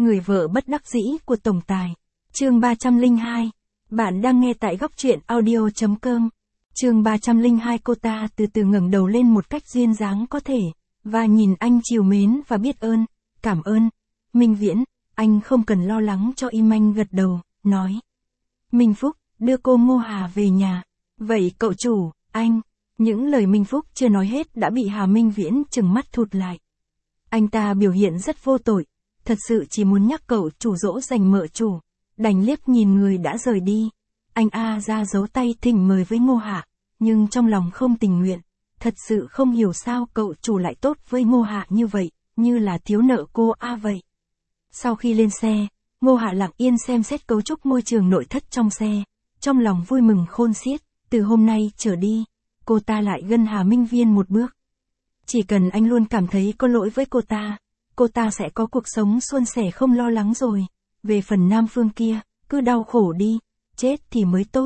Người vợ bất đắc dĩ của tổng tài. Chương 302. Bạn đang nghe tại góc truyện audio.com. Chương 302. Cô ta từ từ ngẩng đầu lên một cách duyên dáng có thể, và nhìn anh trìu mến và biết ơn. Cảm ơn. Minh Viễn, anh không cần lo lắng cho im. Anh gật đầu, nói. Minh Phúc, đưa cô Ngô Hà về nhà. Vậy cậu chủ, anh. Những lời Minh Phúc chưa nói hết đã bị Hà Minh Viễn trừng mắt thụt lại. Anh ta biểu hiện rất vô tội, thật sự chỉ muốn nhắc cậu chủ dỗ dành mợ chủ, đành liếc nhìn người đã rời đi. Anh ra giấu tay thỉnh mời với Ngô Hạ, nhưng trong lòng không tình nguyện, thật sự không hiểu sao cậu chủ lại tốt với Ngô Hạ như vậy, như là thiếu nợ cô vậy. Sau khi lên xe, Ngô Hạ lặng yên xem xét cấu trúc môi trường nội thất trong xe, trong lòng vui mừng khôn xiết, từ hôm nay trở đi, cô ta lại gần Hà Minh Viễn một bước. Chỉ cần anh luôn cảm thấy có lỗi với cô ta sẽ có cuộc sống suôn sẻ không lo lắng rồi. Về phần Nam Phương kia, cứ đau khổ đi, chết thì mới tốt.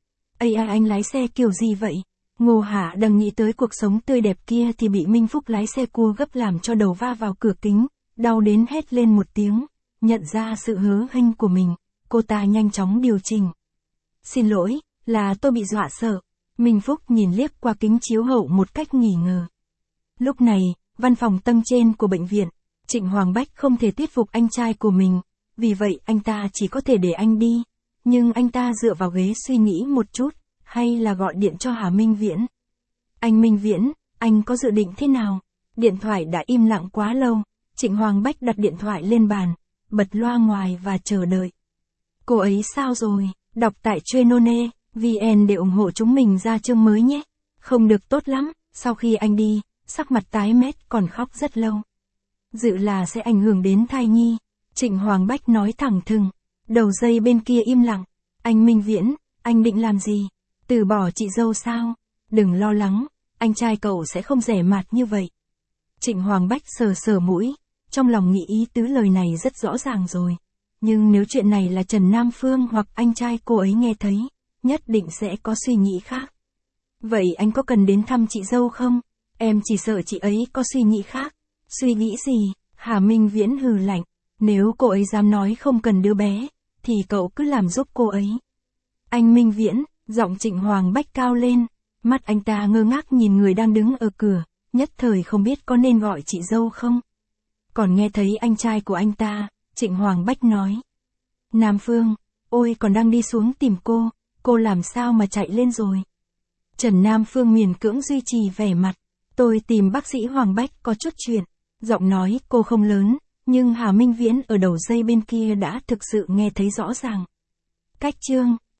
Anh lái xe kiểu gì vậy? Ngô Hạ đang nghĩ tới cuộc sống tươi đẹp kia thì bị Minh Phúc lái xe cua gấp làm cho đầu va vào cửa kính, đau đến hét lên một tiếng. Nhận ra sự hớ hênh của mình, cô ta nhanh chóng điều chỉnh. Xin lỗi, là tôi bị dọa sợ. Minh Phúc nhìn liếc qua kính chiếu hậu một cách nghi ngờ. Lúc này, văn phòng tầng trên của bệnh viện, Trịnh Hoàng Bách không thể thuyết phục anh trai của mình, vì vậy anh ta chỉ có thể để anh đi. Nhưng anh ta dựa vào ghế suy nghĩ một chút, hay là gọi điện cho Hà Minh Viễn. Anh Minh Viễn, anh có dự định thế nào? Điện thoại đã im lặng quá lâu, Trịnh Hoàng Bách đặt điện thoại lên bàn, bật loa ngoài và chờ đợi. Cô ấy sao rồi? Đọc tại Chuyên.ne, VN để ủng hộ chúng mình ra chương mới nhé. Không được tốt lắm, sau khi anh đi, sắc mặt tái mét còn khóc rất lâu. Dự là sẽ ảnh hưởng đến thai nhi. Trịnh Hoàng Bách nói thẳng thừng. Đầu dây bên kia im lặng. Anh Minh Viễn, anh định làm gì? Từ bỏ chị dâu sao? Đừng lo lắng, anh trai cậu sẽ không dè mạt như vậy. Trịnh Hoàng Bách sờ sờ mũi, trong lòng nghĩ ý tứ lời này rất rõ ràng rồi. Nhưng nếu chuyện này là Trần Nam Phương hoặc anh trai cô ấy nghe thấy, nhất định sẽ có suy nghĩ khác. Vậy anh có cần đến thăm chị dâu không? Em chỉ sợ chị ấy có suy nghĩ khác. Suy nghĩ gì? Hà Minh Viễn hừ lạnh. Nếu cô ấy dám nói không cần đứa bé, thì cậu cứ làm giúp cô ấy. Anh Minh Viễn, giọng Trịnh Hoàng Bách cao lên. Mắt anh ta ngơ ngác nhìn người đang đứng ở cửa, nhất thời không biết có nên gọi chị dâu không. Còn nghe thấy anh trai của anh ta, Trịnh Hoàng Bách nói. Nam Phương, ôi còn đang đi xuống tìm cô làm sao mà chạy lên rồi? Trần Nam Phương miễn cưỡng duy trì vẻ mặt. Tôi tìm bác sĩ Hoàng Bách có chút chuyện. Giọng nói cô không lớn, nhưng Hà Minh Viễn ở đầu dây bên kia đã thực sự nghe thấy rõ ràng. Cách chương